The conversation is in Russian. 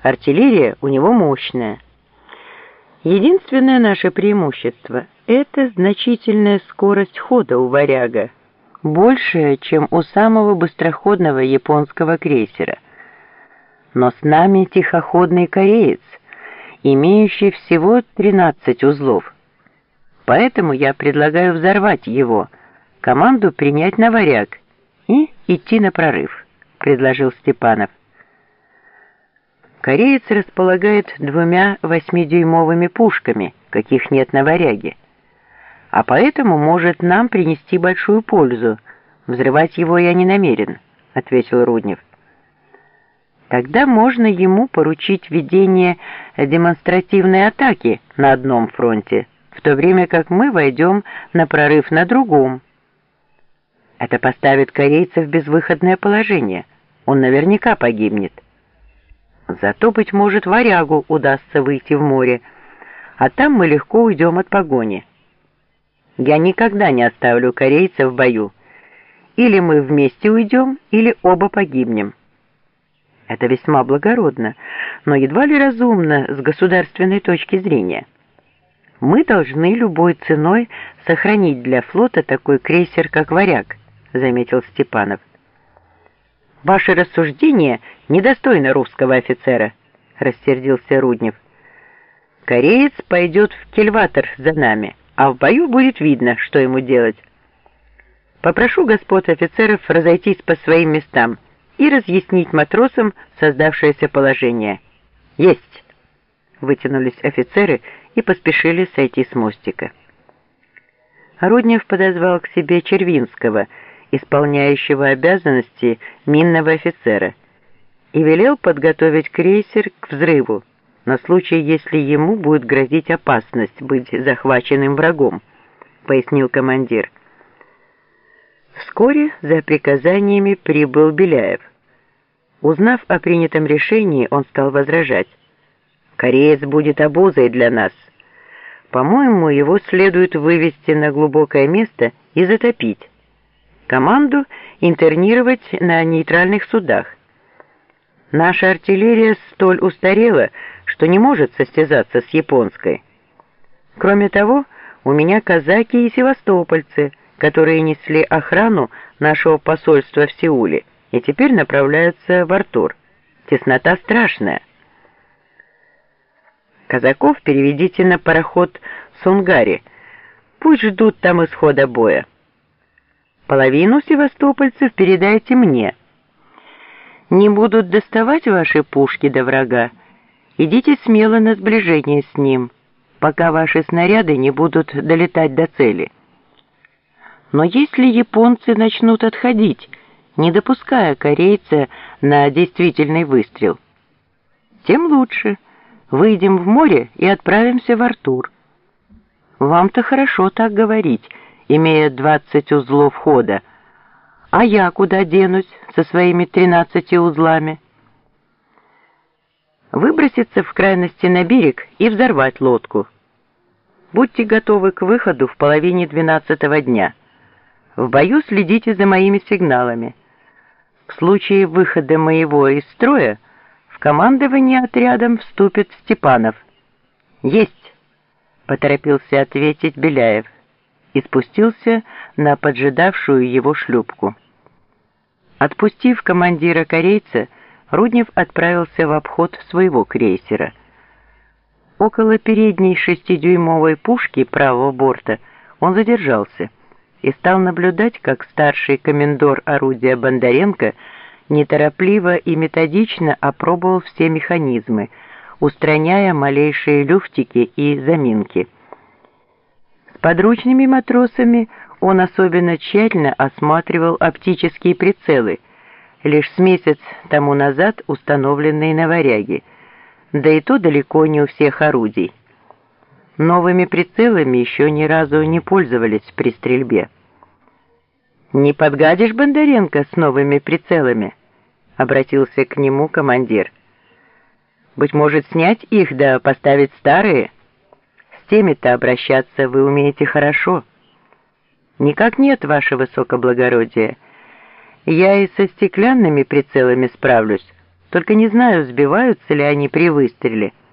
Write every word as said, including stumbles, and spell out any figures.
Артиллерия у него мощная. Единственное наше преимущество – это значительная скорость хода у «Варяга», большая, чем у самого быстроходного японского крейсера. Но с нами тихоходный кореец, имеющий всего тринадцать узлов. Поэтому я предлагаю взорвать его, команду принять на «Варяг» и идти на прорыв, предложил Степанов. Кореец располагает двумя восьмидюймовыми пушками, каких нет на «Варяге», а поэтому может нам принести большую пользу. Взрывать его я не намерен, ответил Руднев. Тогда можно ему поручить ведение демонстративной атаки на одном фронте, в то время как мы войдем на прорыв на другом. Это поставит корейца в безвыходное положение. Он наверняка погибнет. Зато, быть может, «Варягу» удастся выйти в море, а там мы легко уйдем от погони. Я никогда не оставлю корейца в бою. Или мы вместе уйдем, или оба погибнем. Это весьма благородно, но едва ли разумно с государственной точки зрения. Мы должны любой ценой сохранить для флота такой крейсер, как «Варяг», заметил Степанов. Ваше рассуждение недостойно русского офицера, рассердился Руднев. Кореец пойдет в кильватер за нами, а в бою будет видно, что ему делать. Попрошу господ офицеров разойтись по своим местам и разъяснить матросам создавшееся положение. Есть! Вытянулись офицеры и поспешили сойти с мостика. Руднев подозвал к себе Червинского, исполняющего обязанности минного офицера, и велел подготовить крейсер к взрыву на случай, если ему будет грозить опасность быть захваченным врагом, пояснил командир. Вскоре за приказаниями прибыл Беляев. Узнав о принятом решении, он стал возражать. «Кореец будет обузой для нас. По-моему, его следует вывести на глубокое место и затопить. Команду интернировать на нейтральных судах. Наша артиллерия столь устарела, что не может состязаться с японской. Кроме того, у меня казаки и севастопольцы, которые несли охрану нашего посольства в Сеуле и теперь направляются в Артур. Теснота страшная. Казаков переведите на пароход Сунгари. Пусть ждут там исхода боя. Половину севастопольцев передайте мне. Не будут доставать ваши пушки до врага. Идите смело на сближение с ним, пока ваши снаряды не будут долетать до цели. Но если японцы начнут отходить, не допуская корейца на действительный выстрел, тем лучше. Выйдем в море и отправимся в Артур. Вам-то хорошо так говорить, имея двадцать узлов хода. А я куда денусь со своими тринадцатью узлами? Выброситься в крайности на берег и взорвать лодку. Будьте готовы к выходу в половине двенадцатого дня. В бою следите за моими сигналами. В случае выхода моего из строя в командование отрядом вступит Степанов. Есть! Поторопился ответить Беляев и спустился на поджидавшую его шлюпку. Отпустив командира корейца, Руднев отправился в обход своего крейсера. Около передней шестидюймовой пушки правого борта он задержался и стал наблюдать, как старший комендор орудия Бондаренко неторопливо и методично опробовал все механизмы, устраняя малейшие люфтики и заминки. С подручными матросами он особенно тщательно осматривал оптические прицелы, лишь с месяц тому назад установленные на «Варяге», да и то далеко не у всех орудий. Новыми прицелами еще ни разу не пользовались при стрельбе. «Не подгадишь, Бондаренко, с новыми прицелами?» — обратился к нему командир. «Быть может, снять их да поставить старые? С теми-то обращаться вы умеете хорошо». «Никак нет, ваше высокоблагородие. Я и со стеклянными прицелами справлюсь, Только не знаю, сбиваются ли они при выстреле.